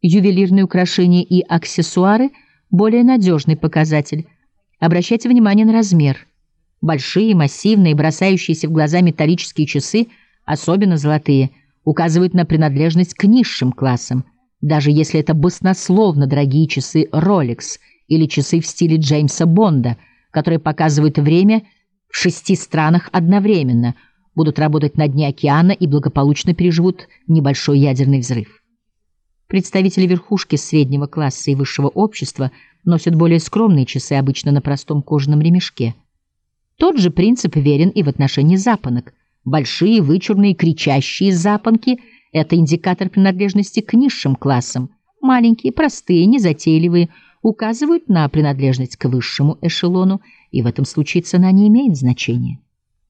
ювелирные украшения и аксессуары – более надежный показатель. Обращайте внимание на размер. Большие, массивные, бросающиеся в глаза металлические часы, особенно золотые, указывают на принадлежность к низшим классам, даже если это баснословно дорогие часы Rolex или часы в стиле Джеймса Бонда, которые показывают время в 6 странах одновременно, будут работать на дне океана и благополучно переживут небольшой ядерный взрыв. Представители верхушки среднего класса и высшего общества носят более скромные часы, обычно на простом кожаном ремешке. Тот же принцип верен и в отношении запонок. Большие, вычурные, кричащие запонки – это индикатор принадлежности к низшим классам. Маленькие, простые, незатейливые указывают на принадлежность к высшему эшелону, и в этом случае цена не имеет значения.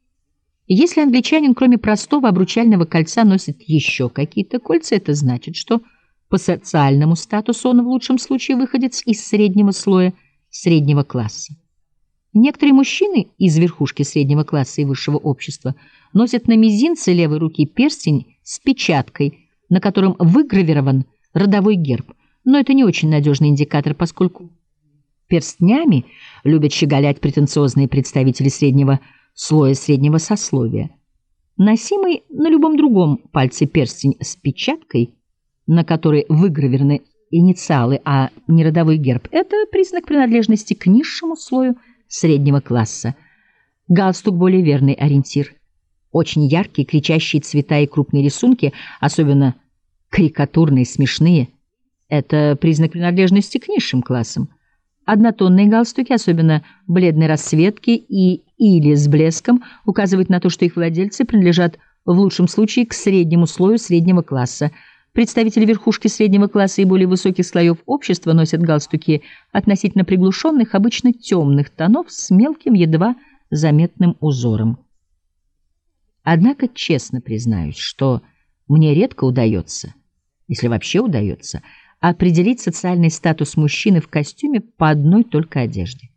Если англичанин, кроме простого обручального кольца, носит еще какие-то кольца, это значит, что по социальному статусу он в лучшем случае выходец из среднего слоя среднего класса. Некоторые мужчины из верхушки среднего класса и высшего общества носят на мизинце левой руки перстень с печаткой, на котором выгравирован родовой герб, но это не очень надежный индикатор, поскольку перстнями любят щеголять претенциозные представители среднего слоя среднего сословия. Носимый на любом другом пальце перстень с печаткой, на которой выгравированы инициалы, а не родовой герб, это признак принадлежности к низшему слою среднего класса. Галстук – более верный ориентир. Очень яркие, кричащие цвета и крупные рисунки, особенно карикатурные, смешные – это признак принадлежности к низшим классам. Однотонные галстуки, особенно бледной расцветки или с блеском, указывают на то, что их владельцы принадлежат в лучшем случае к среднему слою среднего класса. Представители верхушки среднего класса и более высоких слоев общества носят галстуки относительно приглушенных, обычно темных тонов с мелким, едва заметным узором. Однако честно признаюсь, что мне редко удается, если вообще удается, определить социальный статус мужчины в костюме по одной только одежде.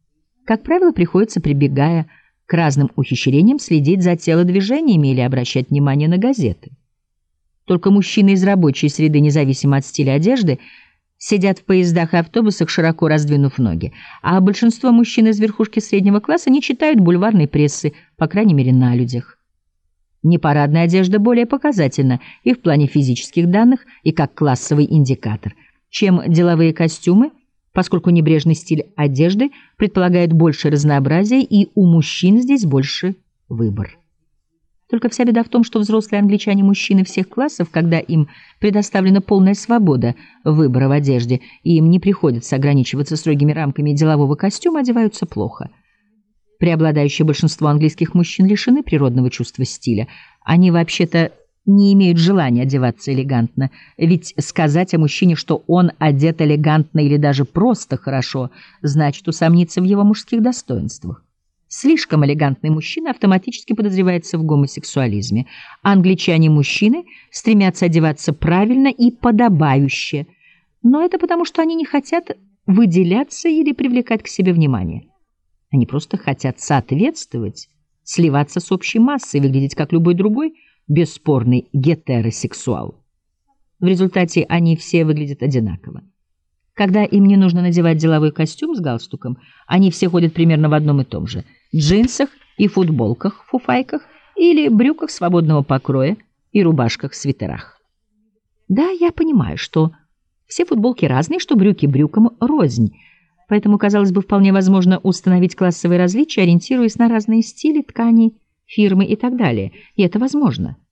Как правило, приходится, прибегая к разным ухищрениям, следить за телодвижениями или обращать внимание на газеты. Только мужчины из рабочей среды, независимо от стиля одежды, сидят в поездах и автобусах, широко раздвинув ноги, а большинство мужчин из верхушки среднего класса не читают бульварной прессы, по крайней мере, на людях. Непарадная одежда более показательна и в плане физических данных, и как классовый индикатор, чем деловые костюмы, поскольку небрежный стиль одежды предполагает больше разнообразия, и у мужчин здесь больше выбор. Только вся беда в том, что взрослые англичане-мужчины всех классов, когда им предоставлена полная свобода выбора в одежде, и им не приходится ограничиваться строгими рамками делового костюма, одеваются плохо. Преобладающее большинство английских мужчин лишены природного чувства стиля. Они вообще-то не имеют желания одеваться элегантно, ведь сказать о мужчине, что он одет элегантно или даже просто хорошо, значит усомниться в его мужских достоинствах. Слишком элегантный мужчина автоматически подозревается в гомосексуализме. Англичане-мужчины стремятся одеваться правильно и подобающе, но это потому, что они не хотят выделяться или привлекать к себе внимание. Они просто хотят соответствовать, сливаться с общей массой, выглядеть как любой другой бесспорный гетеросексуал. В результате они все выглядят одинаково. Когда им не нужно надевать деловой костюм с галстуком, они все ходят примерно в одном и том же – джинсах и футболках, фуфайках или брюках свободного покроя и рубашках-свитерах. Да, я понимаю, что все футболки разные, что брюки брюкам рознь, поэтому, казалось бы, вполне возможно установить классовые различия, ориентируясь на разные стили, ткани, фирмы и так далее. И это возможно.